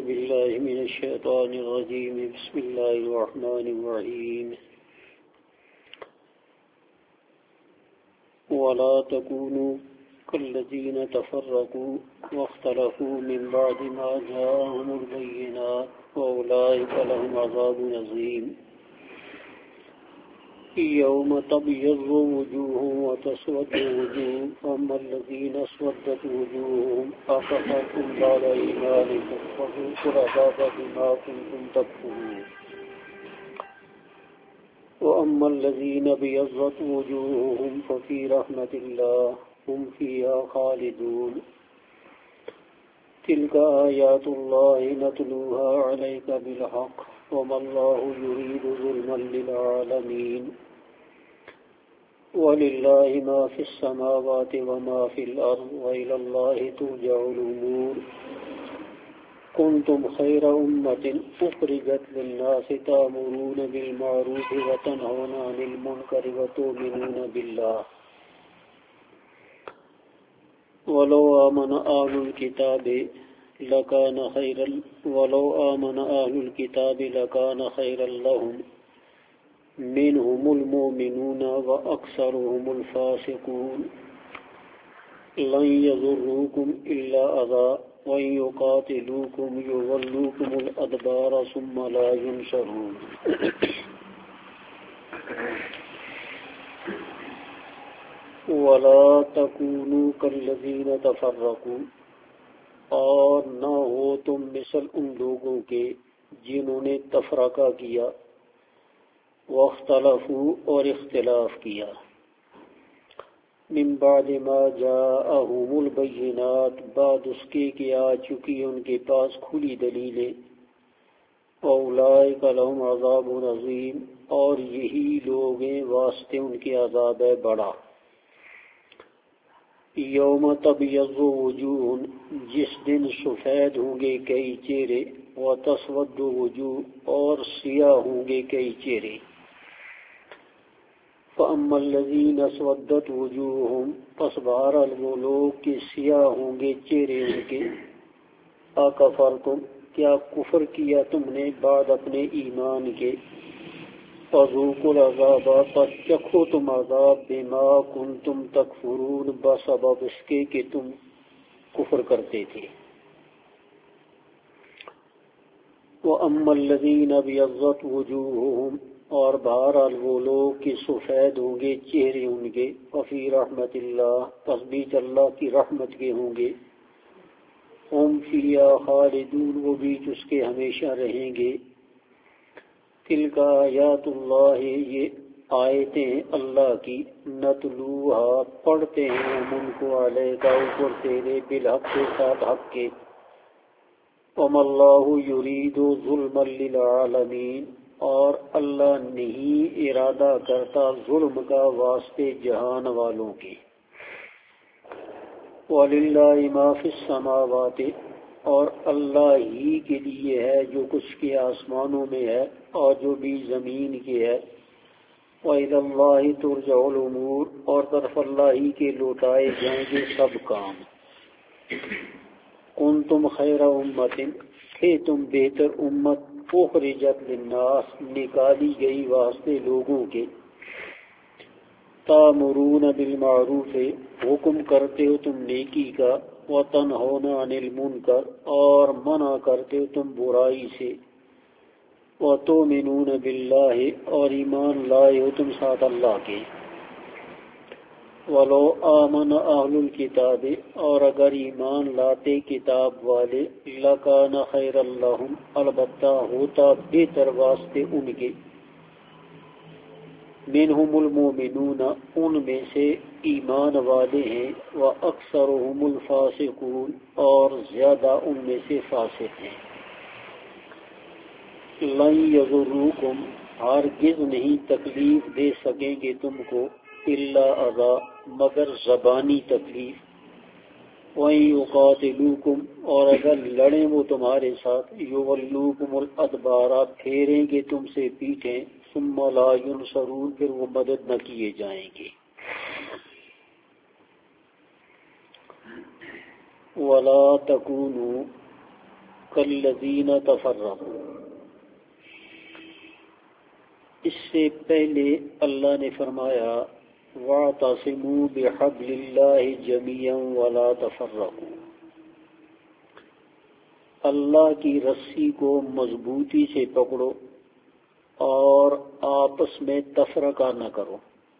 بالله من الشيطان الرجيم بسم الله الرحمن الرحيم ولا تكونوا كالذين تفرقوا واختلفوا من بعد ما جاءهم البينات وأولئك لهم عذاب عظيم يوم تبيض وجوه وتسود وجوه فأما الذين اسودت وجوههم أكفرتم بعد إيمانكم فذوقوا العذاب بما كنتم تكفرون وأما الذين ابيضت وجوههم ففي رحمة الله هم فيها خالدون تلك آيات الله نتلوها عليك بالحق وما الله يريد ظلما للعالمين ولله ما في السماوات وما في الأرض وإلى الله ترجع الأمور كنتم خير أمة أخرجت للناس تأمرون بالمعروف وتنهون عن المنكر وتؤمنون بالله ولو آمن أهل الكتاب لكان خيرا لهم منهم المؤمنون وأكثرهم الفاسقون لن يضروكم إلا أذى وإن يقاتلوكم يولوكم الأدبار ثم لا ينصرون ولا تكونوا كالذين تفرقوا اور نہ ہو تم مثل ان لوگوں کے جنہوں نے تفرقہ کیا واختلفوا اور اختلاف کیا من بعد ما جاءهم البینات بعد اس کے کہ آ چکی ان کے پاس کھلی دلیلیں اولئک لهم عذاب عظیم اور یہی لوگ ہیں واسطے ان کے عذاب ہے بڑا یوم تبیض وجوہ جس دن سفید ہوں گے کئی چہرے وتسود وجوہ اور سیاہ ہوں گے کئی چہرے فَأَمَّا الَّذِينَ اسْوَدَّتْ وُجُوهُهُمْ پس بہرحال وہ لوگ کہ سیاہ ہوں گے چہرے ان کے اَکَفَرْتُمْ کیا کفر کیا تم نے بعد اپنے ایمان کے فَذُوقُوا الْعَذَابَ پس چکھو تم عذاب بِمَا كُنْتُمْ تَكْفُرُونَ بسبب اس کے کہ تم کفر کرتے تھے وَأَمَّا الَّذِينَ ابْيَضَّتْ وُجُوهُهُمْ اور بہرحال وہ لوگ کہ سفید ہوں گے چہرے ان کے وفی رحمت اللہ پس بیچ اللہ کی رحمت کے ہوں گے ہم فیہا خالدون وہ بیچ اس کے ہمیشہ رہیں گے تلک آیات اللہ یہ آیتیں اللہ کی نتلوہا پڑھتے ہیں ہم ان کو علیہ کا اوپر تیرے بالحق کے ساتھ حق کے وما اللہ یرید ظلما للعالمین اور اللہ نہیں ارادہ کرتا ظلم کا واسطے جہان والوں کی وَلِلَّهِ مَا فِي السَّمَاوَاتِ اور اللہ ہی کے لیے ہے جو کچھ کے آسمانوں میں ہے اور جو بھی زمین کے ہے وَإِلَى اللَّهِ تُرْجَعُ الْأُمُورُ اور طرف اللہ ہی کے لوٹائے جائیں گے سب کام كُنْتُمْ خَيْرَ أُمَّةٍ تھے تم بہتر امت اخرجت للناس نکالی گئی واسطے لوگوں کے تامرون بالمعروف حکم کرتے ہو تم نیکی کا وتنہون عن المنکر اور منع کرتے ہو تم برائی سے وتؤمنون باللہ اور ایمان لائے ہو تم ساتھ اللہ کے ولو آمن اہل الکتاب اور اگر ایمان لاتے کتاب والے لکان خیر لہم البتہ ہوتا بہتر واسطے ان کے منہم المومنون ان میں سے ایمان والے ہیں واکثرهم الفاسقون اور زیادہ ان میں سے فاسق ہیں لن یضروکم ہرگز نہیں تکلیف دے سکیں گے تم کو الا اذى مگر زبانی تکلیف وَإِن يُقَاتِلُوكُمْ اور اگر لڑیں وہ تمہارے ساتھ يُوَلُّوكُمُ الْأَدْبَارَ پھیریں گے تم سے پیٹیں ثُمَّ لَا يُنصَرُونَ پھر وہ مدد نہ کیے جائیں گے وَلَا تَكُونُوا کالذین تفرقوا، اس سے پہلے اللہ نے فرمایا واعتصموا بحبل اللہ جميعا ولا تفرقوا، اللہ کی رسی کو مضبوطی سے پکڑو اور آپس میں تفرقہ نہ کرو۔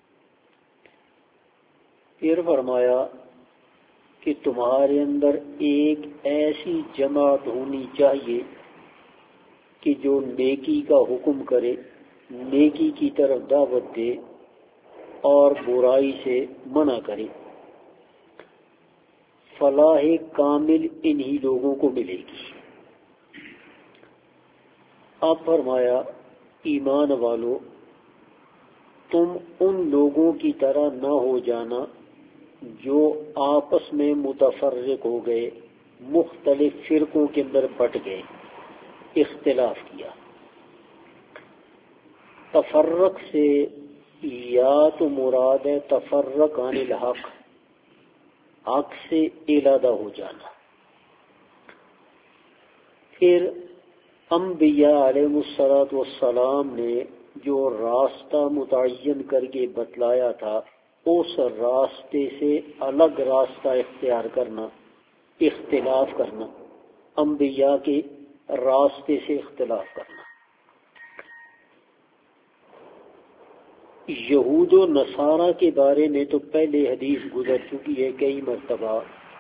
پھر فرمایا کہ تمہارے اندر ایک ایسی جماعت ہونی چاہیے کہ جو نیکی کا حکم کرے، نیکی کی طرف دعوت دے اور برائی سے منع کرے۔ فلاح کامل انہی لوگوں کو ملے گی۔ اب فرمایا ایمان والو، تم ان لوگوں کی طرح نہ ہو جانا جو آپس میں متفرق ہو گئے، مختلف فرقوں کے اندر بٹ گئے، اختلاف کیا۔ تفرق سے یا تو مراد ہے تفرق عن الحق، حق سے علادہ ہو جانا۔ پھر انبیاء علیہ السلام نے جو راستہ متعین کر کے بتلایا تھا، اس راستے سے الگ راستہ اختیار کرنا، اختلاف کرنا، انبیاء کے راستے سے اختلاف کرنا۔ یہود و نصارہ کے بارے میں تو پہلے حدیث گزر چکی ہے کئی مرتبہ،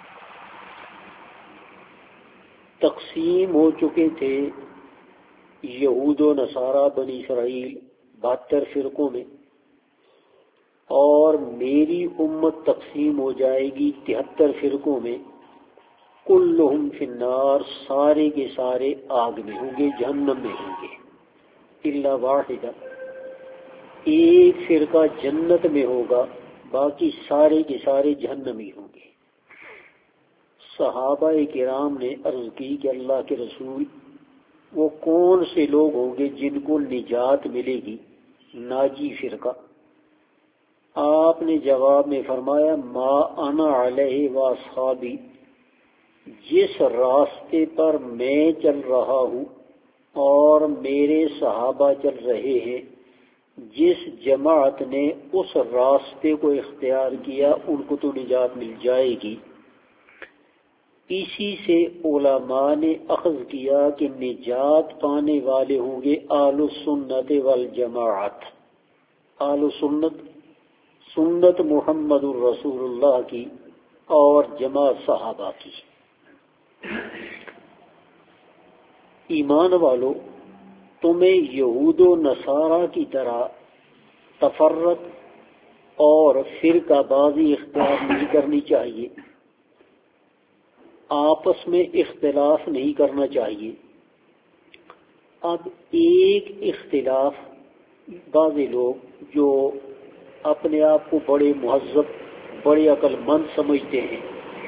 تقسیم ہو چکے تھے یہود و نصارہ بنی اسرائیل 72 فرقوں میں، اور میری امت تقسیم ہو جائے گی 73 فرقوں میں، کلہم فی النار، سارے کے سارے آگ میں ہوں گے، جہنم میں ہوں گے، الا واحدہ، ایک فرقہ جنت میں ہوگا، باقی سارے کے سارے جہنمی ہوں گے۔ صحابہ کرام نے عرض کی کہ اللہ کے رسول، وہ کون سے لوگ ہوں گے جن کو نجات ملے گی، ناجی فرقہ؟ آپ نے جواب میں فرمایا ما انا علیہ واصحابی، جس راستے پر میں چل رہا ہوں اور میرے صحابہ چل رہے ہیں، جس جماعت نے اس راستے کو اختیار کیا ان کو تو نجات مل جائے گی۔ اسی سے علماء نے اخذ کیا کہ نجات پانے والے ہوں گے اہل السنت والجماعت، اہل سنت، سنت محمد الرسول اللہ کی اور جماعت صحابہ کی۔ ایمان والو، تمہیں یہود و نصارہ کی طرح تفرق اور فرقہ بازی اختیار نہیں کرنی چاہیے، آپس میں اختلاف نہیں کرنا چاہیے۔ اب ایک اختلاف، بعض لوگ جو اپنے آپ کو بڑے مہذب، بڑے عقل مند سمجھتے ہیں،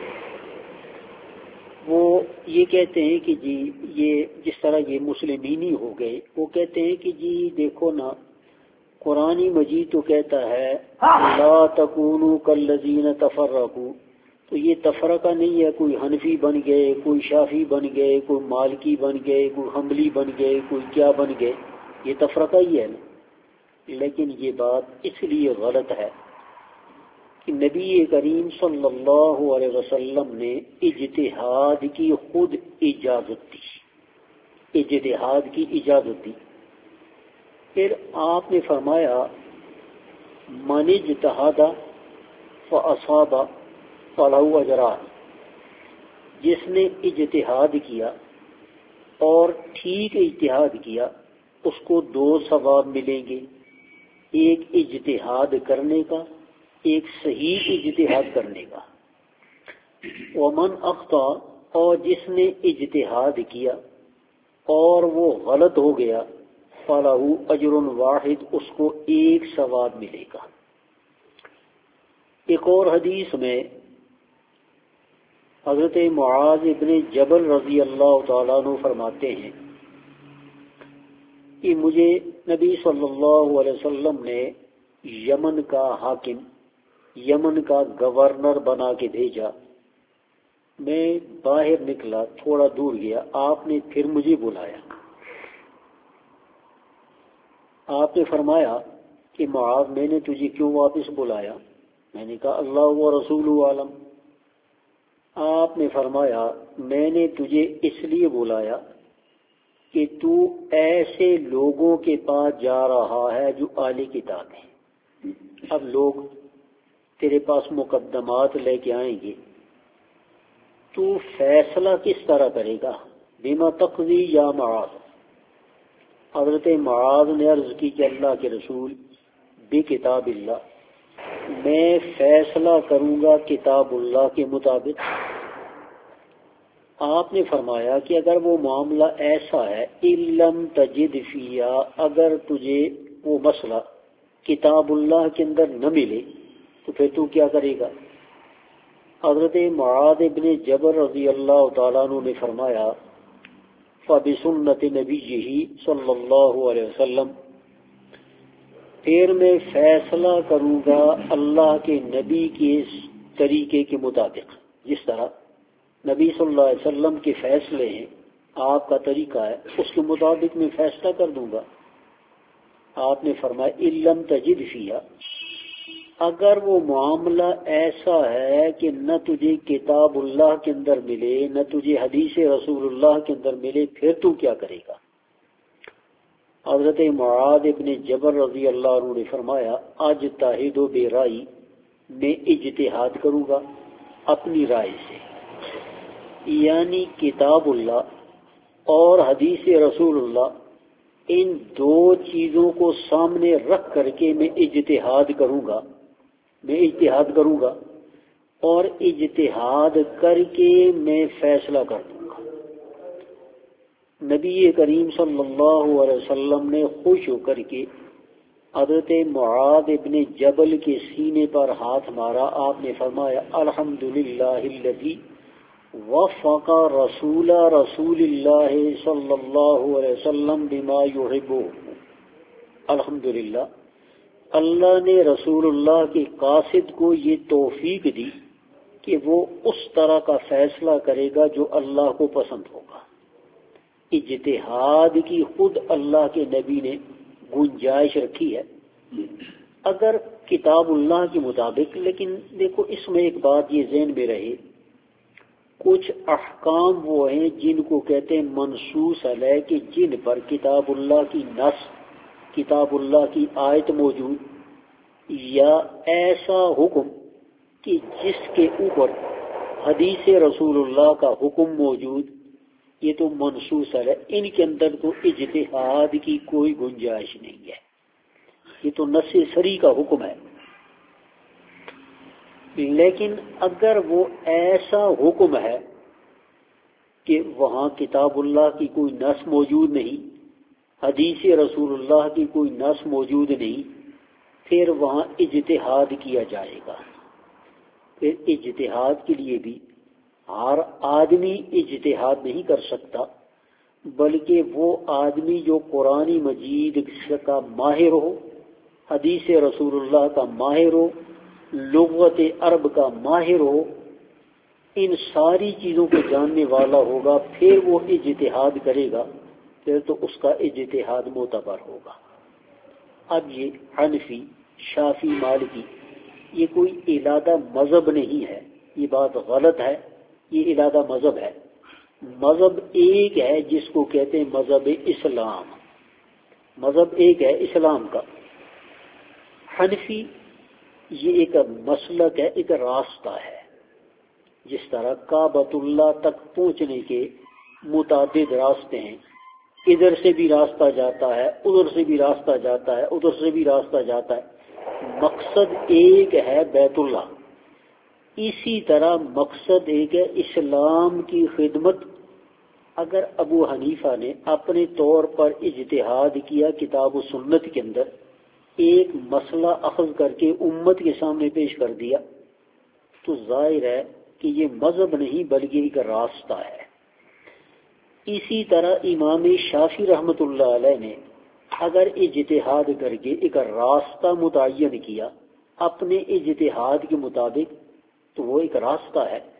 وہ یہ کہتے ہیں کہ جی یہ جس طرح یہ مسلمینی ہو گئے، وہ کہتے ہیں کہ جی دیکھو نا، قرآن مجید تو کہتا ہے لا تکونوا کالذین تفرقوا، تو یہ تفرقہ نہیں ہے کوئی حنفی بن گئے، کوئی شافی بن گئے، کوئی مالکی بن گئے، کوئی حنبلی بن گئے، کوئی کیا بن گئے، یہ تفرقہ ہی ہے نا۔ لیکن یہ بات اس لیے غلط ہے کہ نبی کریم صلی اللہ علیہ وسلم نے اجتہاد کی خود اجازت دی، اجتہاد کی اجازت دی۔ پھر آپ نے فرمایا من اجتہد فاصاب فلہ اجران، جس نے اجتہاد کیا اور ٹھیک اجتہاد کیا اس کو 2 ثواب ملیں گے، ایک اجتہاد کرنے کا، ایک صحیح اجتہاد کرنے کا۔ ومن اخطا، اور جس نے اجتہاد کیا اور وہ غلط ہو گیا، فلہ اجر واحد، اس کو 1 ثواب ملے گا۔ ایک اور حدیث میں حضرت معاذ ابن جبل رضی اللہ تعالیٰ عنہ فرماتے ہیں کہ مجھے نبی صلی اللہ علیہ وسلم نے یمن کا حاکم، یمن کا گورنر بنا کے بھیجا، میں باہر نکلا، تھوڑا دور گیا، آپ نے پھر مجھے بلایا۔ آپ نے فرمایا کہ معاذ میں نے تجھے کیوں واپس بلایا؟ میں نے کہا اللہ و رسول عالم۔ آپ نے فرمایا میں نے تجھے اس لیے بلایا کہ تو ایسے لوگوں کے پاس جا رہا ہے جو اہل کتاب ہیں۔ اب لوگ تیرے پاس مقدمات لے کے آئیں گے، تو فیصلہ کس طرح کرے گا؟ بما تقضی یا معاذ۔ حضرت معاذ نے عرض کی کہ اللہ کے رسول، بکتاب اللہ، میں فیصلہ کروں گا کتاب اللہ کے مطابق۔ آپ نے فرمایا کہ اگر وہ معاملہ ایسا ہے، علم تجد فیہا، اگر تجھے وہ مسئلہ کتاب اللہ کے اندر نہ ملے تو پھر تو کیا کرے گا؟ حضرت معاذ ابن جبل رضی اللہ تعالیٰ عنہ نے فرمایا فبسنت نبیہ صلی اللہ علیہ وسلم، پھر میں فیصلہ کروں گا اللہ کے نبی کے طریقے کے مطابق، جس طرح نبی صلی اللہ علیہ وسلم کے فیصلے ہیں، آپ کا طریقہ ہے، اس کے مطابق میں فیصلہ کر دوں گا۔ آپ نے فرمایا علم تجد فیہا، اگر وہ معاملہ ایسا ہے کہ نہ تجھے کتاب اللہ کے اندر ملے، نہ تجھے حدیث رسول اللہ کے اندر ملے، پھر تو کیا کرے گا؟ حضرت معاذ ابن جبل رضی اللہ عنہ نے فرمایا اجتہد برائی، میں اجتہاد کروں گا اپنی رائے سے، یعنی کتاب اللہ اور حدیث رسول اللہ، ان دو چیزوں کو سامنے رکھ کر کے میں اجتہاد کروں گا، اور اجتہاد کر کے میں فیصلہ کر دوں گا۔ نبی کریم صلی اللہ علیہ وسلم نے خوش ہو کر کے حضرت معاذ ابن جبل کے سینے پر ہاتھ مارا۔ آپ نے فرمایا الحمدللہ الذی وفق رسول اللہ صلی اللہ علیہ وسلم بما یحب، الحمدللہ، اللہ نے رسول اللہ کے قاصد کو یہ توفیق دی کہ وہ اس طرح کا فیصلہ کرے گا جو اللہ کو پسند ہوگا۔ اجتہاد کی خود اللہ کے نبی نے گنجائش رکھی ہے اگر کتاب اللہ کے مطابق، لیکن دیکھو اس میں ایک بات یہ ذہن میں رہے، کچھ احکام وہ ہیں جن کو کہتے ہیں منصوص علیہ، کہ جن پر کتاب اللہ کی نص، کتاب اللہ کی آیت موجود، یا ایسا حکم کہ جس کے اوپر حدیث رسول اللہ کا حکم موجود، یہ تو منصوص ہے، ان کے اندر تو اجتہاد کی کوئی گنجائش نہیں ہے، یہ تو نص صریح کا حکم ہے۔ لیکن اگر وہ ایسا حکم ہے کہ وہاں کتاب اللہ کی کوئی نص موجود نہیں، حدیث رسول اللہ کی کوئی نص موجود نہیں، پھر وہاں اجتہاد کیا جائے گا۔ پھر اجتہاد کے لیے بھی ہر آدمی اجتہاد نہیں کر سکتا، بلکہ وہ آدمی جو قرآن مجید کا ماہر ہو، حدیث رسول اللہ کا ماہر ہو، لغت عرب کا ماہر ہو، ان ساری چیزوں کو جاننے والا ہوگا، پھر وہ اجتہاد کرے گا، پھر تو اس کا اجتہاد معتبر ہوگا۔ اب یہ حنفی، شافعی، مالکی، یہ کوئی علادہ مذہب نہیں ہے، یہ بات غلط ہے، یہ علادہ مذہب ہے۔ مذہب ایک ہے جس کو کہتے ہیں مذہب اسلام، مذہب ایک ہے اسلام کا۔ حنفی یہ ایک مسلک ہے، ایک راستہ ہے، جس طرح کعبۃ اللہ تک پہنچنے کے متعدد راستے ہیں، ادھر سے بھی راستہ جاتا ہے، ادھر سے بھی راستہ جاتا ہے، ادھر سے بھی راستہ جاتا ہے، مقصد ایک ہے بیت اللہ۔ اسی طرح مقصد ایک ہے اسلام کی خدمت۔ اگر ابو حنیفہ نے اپنے طور پر اجتہاد کیا کتاب و سنت کے اندر، ایک مسئلہ اخذ کر کے امت کے سامنے پیش کر دیا، تو ظاہر ہے کہ یہ مذہب نہیں بلکہ ایک راستہ ہے۔ اسی طرح امام شافعی رحمۃ اللہ علیہ نے اگر اجتہاد کر کے ایک راستہ متعین کیا اپنے اجتہاد کے مطابق، تو وہ ایک راستہ ہے۔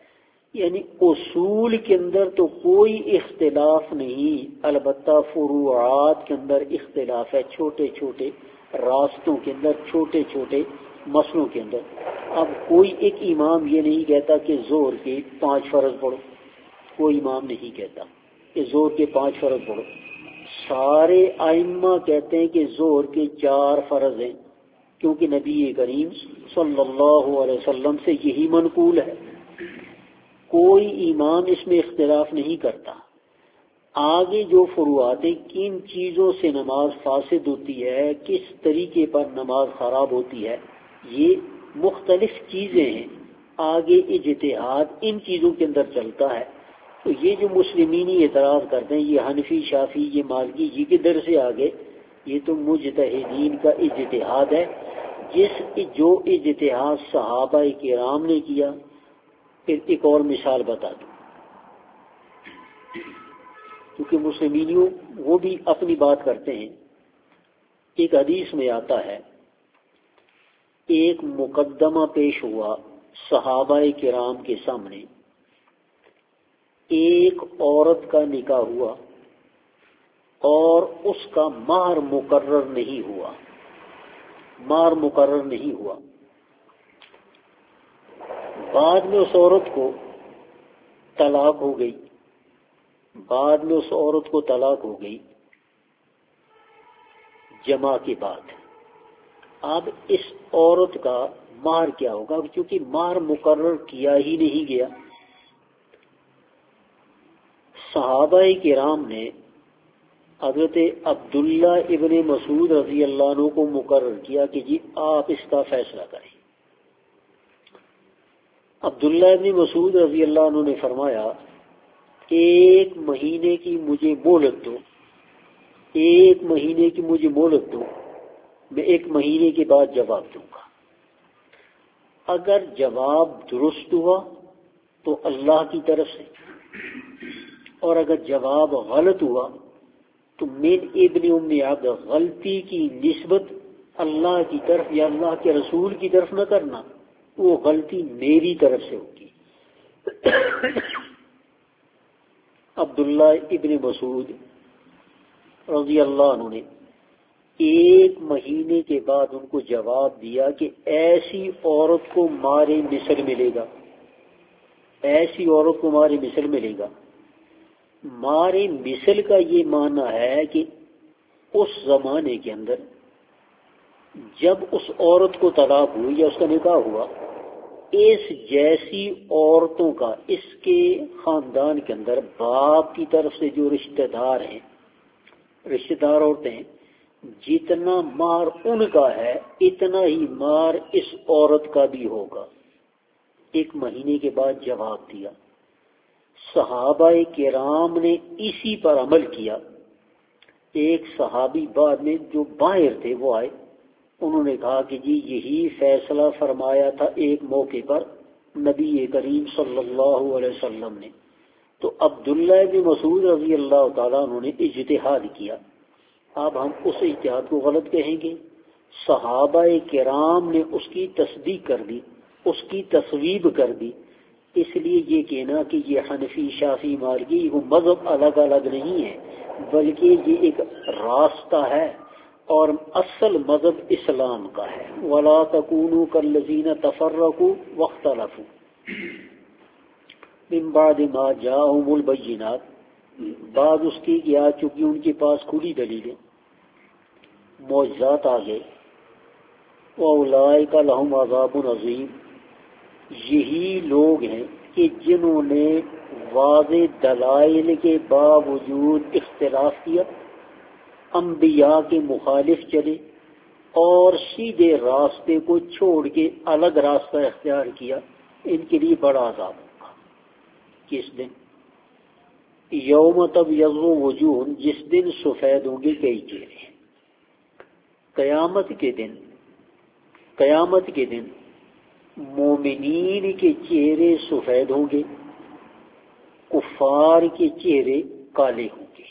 یعنی اصول کے اندر تو کوئی اختلاف نہیں، البتہ فروعات کے اندر اختلاف ہے، چھوٹے چھوٹے راستوں کے اندر، چھوٹے چھوٹے مسئلوں کے اندر۔ اب کوئی ایک امام یہ نہیں کہتا کہ زہر کے 5 فرض پڑھو، کوئی امام نہیں کہتا کہ زہر کے 5 فرض پڑھو، سارے ائمہ کہتے ہیں کہ زہر کے 4 فرض ہیں، کیونکہ نبی کریم صلی اللہ علیہ وسلم سے یہی منقول ہے، کوئی امام اس میں اختلاف نہیں کرتا۔ آگے جو فروعات ہیں، کن چیزوں سے نماز فاسد ہوتی ہے، کس طریقے پر نماز خراب ہوتی ہے، یہ مختلف چیزیں ہیں، آگے اجتہاد ان چیزوں کے اندر چلتا ہے۔ تو یہ جو مسلمینی اعتراض کرتے ہیں، یہ حنفی، شافی، یہ مالکی، یہ کدھر سے آگے؟ یہ تو مجتہدین کا اجتہاد ہے، جو اجتہاد صحابہ کرام نے کیا۔ پھر ایک اور مثال بتا دوں، کیونکہ مسلمینیوں وہ بھی اپنی بات کرتے ہیں۔ ایک حدیث میں آتا ہے، ایک مقدمہ پیش ہوا صحابہ کرام کے سامنے، ایک عورت کا نکاح ہوا اور اس کا مہر مقرر نہیں ہوا، مہر مقرر نہیں ہوا۔ بعد میں اس عورت کو طلاق ہو گئی، بعد میں اس عورت کو طلاق ہو گئی جمع کے بعد۔ اب اس عورت کا مہر کیا ہوگا؟ کیونکہ مہر مقرر کیا ہی نہیں گیا۔ صحابہ کرام نے حضرت عبداللہ ابن مسعود رضی اللہ عنہ کو مقرر کیا کہ جی آپ اس کا فیصلہ کریں۔ عبداللہ ابن مسعود رضی اللہ عنہ نے فرمایا 1 مہینے کی مجھے مہلت دو، 1 مہینے کی مجھے مہلت دو، میں 1 مہینے کے بعد جواب دوں گا۔ اگر جواب درست ہوا تو اللہ کی طرف سے، اور اگر جواب غلط ہوا تو من ابن ام عبد، غلطی کی نسبت اللہ کی طرف یا اللہ کے رسول کی طرف نہ کرنا، وہ غلطی میری طرف سے ہوگی۔ عبداللہ ابن مسعود رضی اللہ عنہ نے 1 مہینے کے بعد ان کو جواب دیا کہ ایسی عورت کو مہر مثل ملے گا، ایسی عورت کو مہر مثل ملے گا۔ مہر مثل کا یہ معنی ہے کہ اس زمانے کے اندر جب اس عورت کو طلاق ہوئی یا اس کا نکاح ہوا، اس جیسی عورتوں کا اس کے خاندان کے اندر باپ کی طرف سے جو رشتہ دار ہیں، رشتہ دار عورتیں ہیں، جتنا مہر ان کا ہے اتنا ہی مہر اس عورت کا بھی ہوگا۔ 1 مہینے کے بعد جواب دیا۔ صحابہ کرام نے اسی پر عمل کیا۔ ایک صحابی بعد میں جو باہر تھے وہ آئے، انہوں نے کہا کہ جی یہی فیصلہ فرمایا تھا ایک موقع پر نبی کریم صلی اللہ علیہ وسلم نے۔ تو عبداللہ بن مسعود رضی اللہ تعالیٰ عنہ نے اجتہاد کیا۔ اب ہم اس اجتہاد کو غلط کہیں گے؟ صحابہ کرام نے اس کی تصدیق کر دی، اس کی تصویب کر دی۔ اس لیے یہ کہنا کہ یہ حنفی، شافی، مالکی وہ مذہب الگ الگ نہیں ہے، بلکہ یہ ایک راستہ ہے اور اصل مذہب اسلام کا ہے۔ وَلَا تَكُونُوا كَالَّذِينَ تَفَرَّقُوا وَاخْتَلَفُوا مِن بَعْدِ مَا جَاءَهُمُ الْبَيِّنَاتُ، بعد اس کی کہ آ چکی ان کے پاس کھلی دلیلیں، معجزات آ گئے۔ وَأُولَٰئِكَ لَهُمْ عَذَابٌ عَظِيمٌ، یہی لوگ ہیں کہ جنہوں نے واضح دلائل کے باوجود اختلاف کیا، انبیاء کے مخالف چلے اور سیدھے راستے کو چھوڑ کے الگ راستہ اختیار کیا، ان کے لیے بڑا عذاب ہوگا۔ کس دن؟ یوم تبیض وجوہ، جس دن سفید ہوں گے کئی چہرے۔ قیامت کے دن مومنین کے چہرے سفید ہوں گے، کفار کے چہرے کالے ہوں گے۔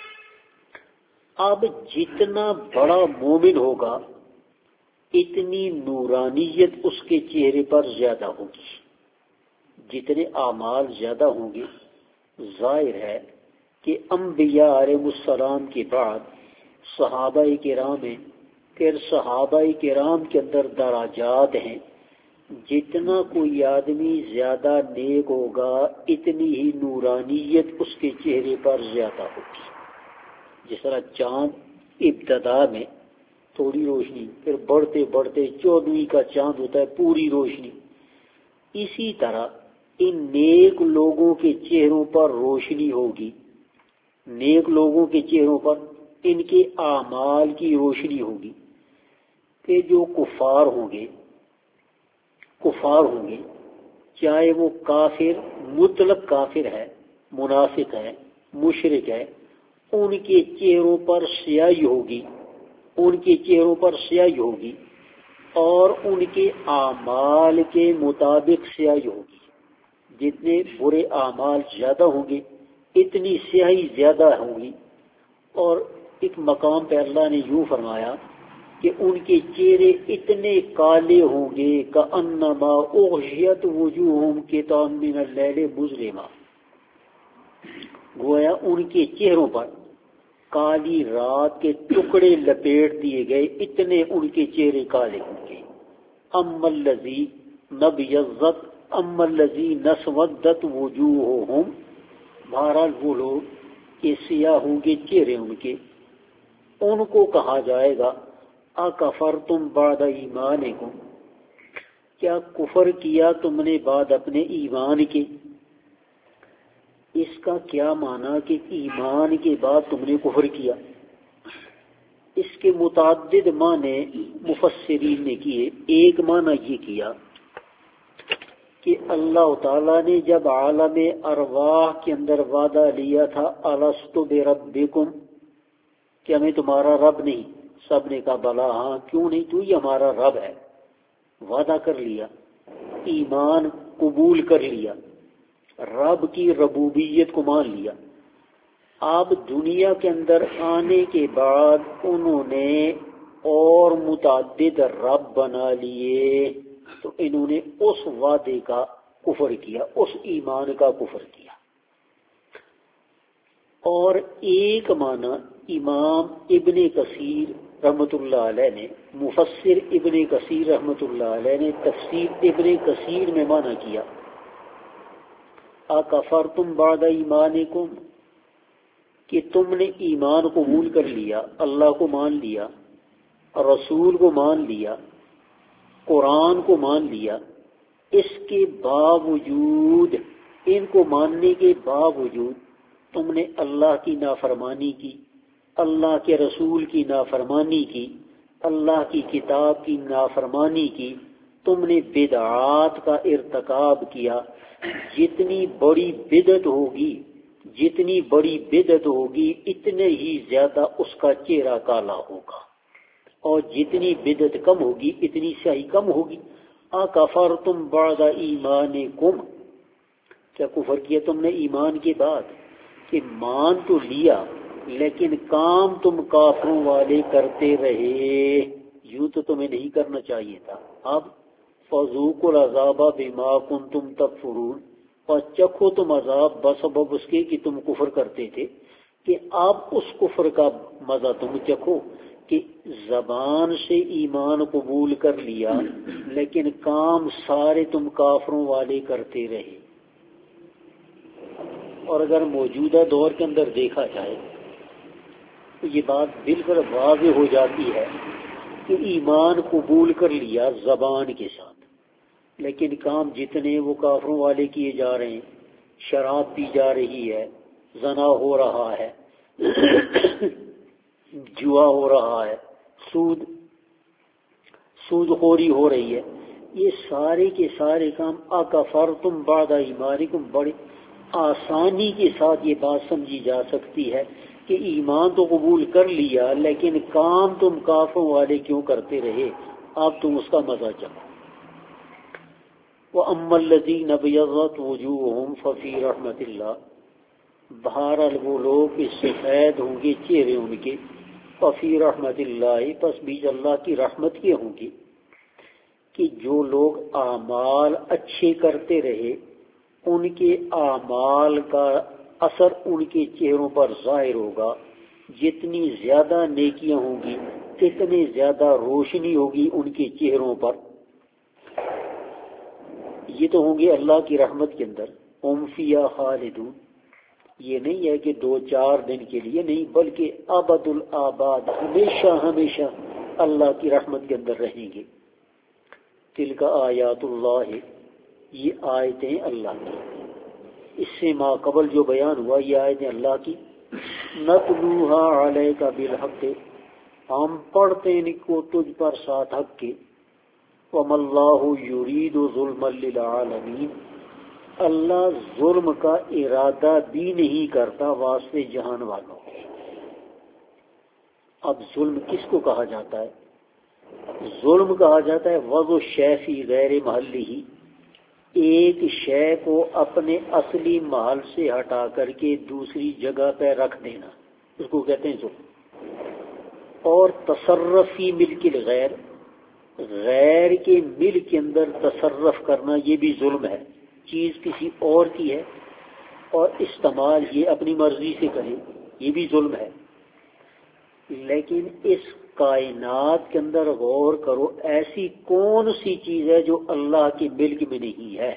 اب جتنا بڑا مومن ہوگا اتنی نورانیت اس کے چہرے پر زیادہ ہوگی، جتنے اعمال زیادہ ہوں گے، ظاہر ہے کہ انبیاء علیہ السلام کے بعد صحابہ کرام ہیں، پھر صحابہ کرام کے اندر درجات ہیں، جتنا کوئی آدمی زیادہ نیک ہوگا اتنی ہی نورانیت اس کے چہرے پر زیادہ ہوگی۔ جس طرح چاند ابتدا میں تھوڑی روشنی، پھر بڑھتے بڑھتے 14ویں کا چاند ہوتا ہے پوری روشنی، اسی طرح ان نیک لوگوں کے چہروں پر روشنی ہوگی، نیک لوگوں کے چہروں پر ان کے اعمال کی روشنی ہوگی۔ کہ جو کفار ہوں گے چاہے وہ کافر، مطلق کافر ہے، منافق ہے، مشرک ہے، ان کے چہروں پر سیاہی ہوگی، اور ان کے اعمال کے مطابق سیاہی ہوگی۔ جتنے برے اعمال زیادہ ہوں گے اتنی سیاہی زیادہ ہوگی۔ اور ایک مقام پہ اللہ نے یوں فرمایا کہ ان کے چہرے اتنے کالے ہوں گے کأنما اغشیت وجوہہم قطعا من اللیل مظلما، گویا ان کے چہروں پر کالی رات کے ٹکڑے لپیٹ دیے گئے، اتنے ان کے چہرے کالے ہوں گے۔ اما الذین اسودت وجوہہم، بہرحال وہ لوگ کہ سیاہ ہوں گے چہرے ان کے، ان کو کہا جائے گا اکفرتم بعد ایمانکم، کیا کفر کیا تم نے بعد اپنے ایمان کے؟ اس کا کیا معنی کہ ایمان کے بعد تم نے کفر کیا؟ اس کے متعدد معنی مفسرین نے کیے۔ ایک معنی یہ کیا کہ اللہ تعالیٰ نے جب عالم ارواح کے اندر وعدہ لیا تھا الست بربکم، کہ ہمیں تمہارا رب نہیں، سب نے کہا بلا ہاں، کیوں نہیں، تو ہی ہمارا رب ہے، وعدہ کر لیا، ایمان قبول کر لیا، رب کی ربوبیت کو مان لیا۔ اب دنیا کے اندر آنے کے بعد انہوں نے اور متعدد رب بنا لیے، تو انہوں نے اس وعدے کا کفر کیا، اس ایمان کا کفر کیا۔ اور ایک معنی امام ابن کثیر رحمۃ اللہ علیہ نے، مفسر ابن کثیر رحمۃ اللہ علیہ نے تفسیر ابن کثیر میں معنی کیا اکفرتم بعد ایمانکم، کہ تم نے ایمان قبول کر لیا، اللہ کو مان لیا، رسول کو مان لیا، قرآن کو مان لیا، اس کے باوجود، ان کو ماننے کے باوجود تم نے اللہ کی نافرمانی کی، اللہ کے رسول کی نافرمانی کی، اللہ کی کتاب کی نافرمانی کی، تم نے بدعات کا ارتکاب کیا۔ جتنی بڑی بدعت ہوگی اتنے ہی زیادہ اس کا چہرہ کالا ہوگا، اور جتنی بدعت کم ہوگی اتنی سیاہی کم ہوگی۔ اکفرتم بعد ایمانکم، کیا کفر کیا تم نے ایمان کے بعد؟ کہ مان تو لیا لیکن کام تم کافروں والے کرتے رہے، یوں تو تمہیں نہیں کرنا چاہیے تھا۔ اب فذوقوا العذاب بما کنتم تکفرون، اور چکھو تم عذاب بسبب اس کے کہ تم کفر کرتے تھے۔ کہ اب اس کفر کا مزہ تم چکھو کہ زبان سے ایمان قبول کر لیا لیکن کام سارے تم کافروں والے کرتے رہے۔ اور اگر موجودہ دور کے اندر دیکھا جائے تو یہ بات بالکل واضح ہو جاتی ہے کہ ایمان قبول کر لیا زبان کے ساتھ، لیکن کام جتنے وہ کافروں والے کیے جا رہے ہیں، شراب پی جا رہی ہے، زنا ہو رہا ہے، جوا ہو رہا ہے، سود خوری ہو رہی ہے، یہ سارے کے سارے کام اکفرتم بعد ایمانکم، بڑی آسانی کے ساتھ یہ بات سمجھی جا سکتی ہے کہ ایمان تو قبول کر لیا لیکن کام تم کافروں والے کیوں کرتے رہے، اب تم اس کا مزہ چکھو۔ وَأَمَّا الَّذِينَ ابْيَضَّتْ وُجُوهُهُمْ فَفِي رَحْمَةِ اللَّهِ، بہرحال وہ لوگ کہ سفید ہوں گے چہرے ان کے، فَفِي رَحْمَةِ اللَّهِ، پس بیچ اللہ کی رحمت کے ہوں گے۔ کہ جو لوگ اعمال اچھے کرتے رہے ان کے اعمال کا اثر ان کے چہروں پر ظاہر ہوگا. جتنی زیادہ نیکیاں ہوں گی اتنی زیادہ روشنی ہوگی ان کے چہروں پر. یہ تو ہوں گے اللہ کی رحمت کے اندر. ہم فیہا خالدون، یہ نہیں ہے کہ 2-4 دن کے لیے نہیں، بلکہ ابد الآباد، ہمیشہ ہمیشہ اللہ کی رحمت کے اندر رہیں گے. تلک آیات اللہ، یہ آیتیں اللہ کی. اس سے ما قبل جو بیان ہوا یہ آیتیں اللہ کی. نتلوہا علیک بالحق، ہم پڑھتے ان کو تجھ پر ساتھ حق کے. وما اللہ یرید ظلما للعالمین، اللہ ظلم کا ارادہ بھی نہیں کرتا واسطے جہان والوں. اب ظلم کس کو کہا جاتا ہے؟ ظلم کہا جاتا ہے وضع الشیء فی غیر محلہ، ایک شے کو اپنے اصلی محل سے ہٹا کر کے دوسری جگہ پہ رکھ دینا، اس کو کہتے ہیں ظلم. اور تصرف فی ملک الغیر، غیر کے ملک کے اندر تصرف کرنا یہ بھی ظلم ہے. چیز کسی اور کی ہے اور استعمال یہ اپنی مرضی سے کرے، یہ بھی ظلم ہے. لیکن اس کائنات کے اندر غور کرو، ایسی کون سی چیز ہے جو اللہ کے ملک میں نہیں ہے؟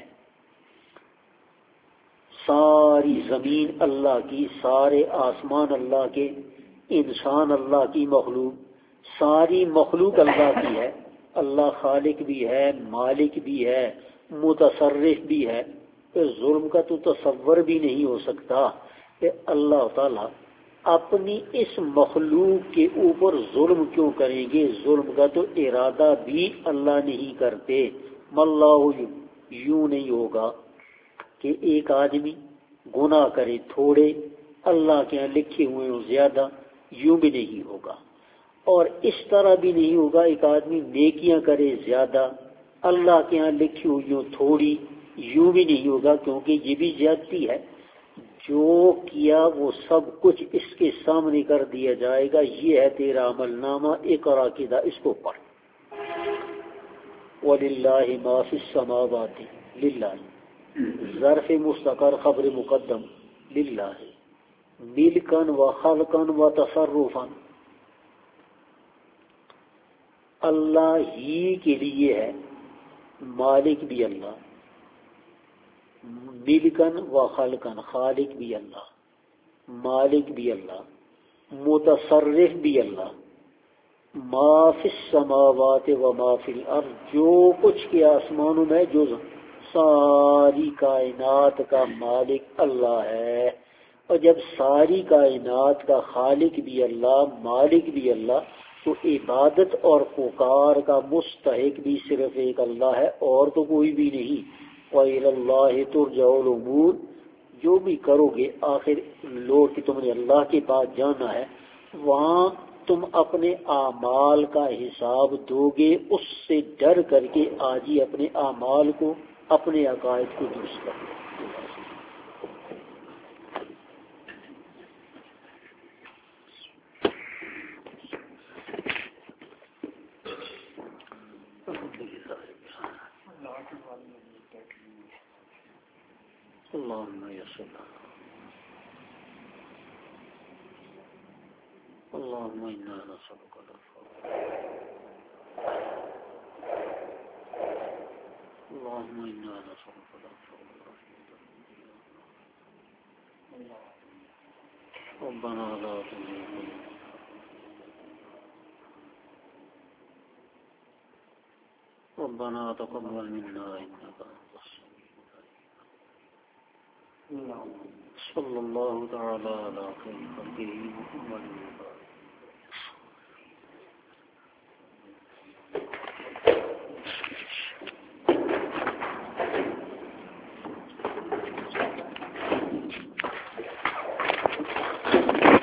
ساری زمین اللہ کی، سارے آسمان اللہ کے، انسان اللہ کی مخلوق، ساری مخلوق اللہ کی ہے. اللہ خالق بھی ہے، مالک بھی ہے، متصرف بھی ہے. ظلم کا تو تصور بھی نہیں ہو سکتا کہ اللہ تعالی اپنی اس مخلوق کے اوپر ظلم کیوں کریں گے. ظلم کا تو ارادہ بھی اللہ نہیں کرتے. ماللہ، یوں نہیں ہوگا کہ ایک آدمی گناہ کرے تھوڑے، اللہ کے ہاں لکھے ہوئے ہوں زیادہ، یوں بھی نہیں ہوگا. اور اس طرح بھی نہیں ہوگا ایک آدمی نیکیاں کرے زیادہ، اللہ کے ہاں لکھی ہوئی ہوں تھوڑی، یوں بھی نہیں ہوگا، کیونکہ یہ بھی زیادتی ہے. جو کیا وہ سب کچھ اس کے سامنے کر دیا جائے گا. یہ ہے تیرا عمل نامہ، اقرا کدا، اس کو پڑھ. وَلِلَّهِ مَا فِي السَّمَاوَاتِ، للہ ظرف مستقر خبر مقدم، للہ ملکن و خلقن و تصرفن، اللہ ہی کے لیے ہے. مالک بھی اللہ، ملکن و خلقن، خالق بھی اللہ، مالک بھی اللہ، متصرف بھی اللہ. ما فی السماوات و ما فی الارض، جو کچھ کے آسمانوں میں، جو ساری کائنات کا مالک اللہ ہے. اور جب ساری کائنات کا خالق بھی اللہ، مالک بھی اللہ، تو عبادت اور پکار کا مستحق بھی صرف ایک اللہ ہے، اور تو کوئی بھی نہیں. وَإِلَى اللَّهِ تُرْجَعُ الْأُمُورُ، جو بھی کرو گے آخر لوٹ کے تم نے اللہ کے پاس جانا ہے. وہاں تم اپنے اعمال کا حساب دو گے، اس سے ڈر کر کے آج ہی اپنے اعمال کو، اپنے عقائد کو درست کر لو. اللهم يسر، اللهم إنا نسألك العفو، اللهم إنا نسألك العفو ربنا لا تزغ قلوبنا، ربنا تقبل منا إنك أنت السميع العليم. صلى الله تعالى على خير خلقه محمد.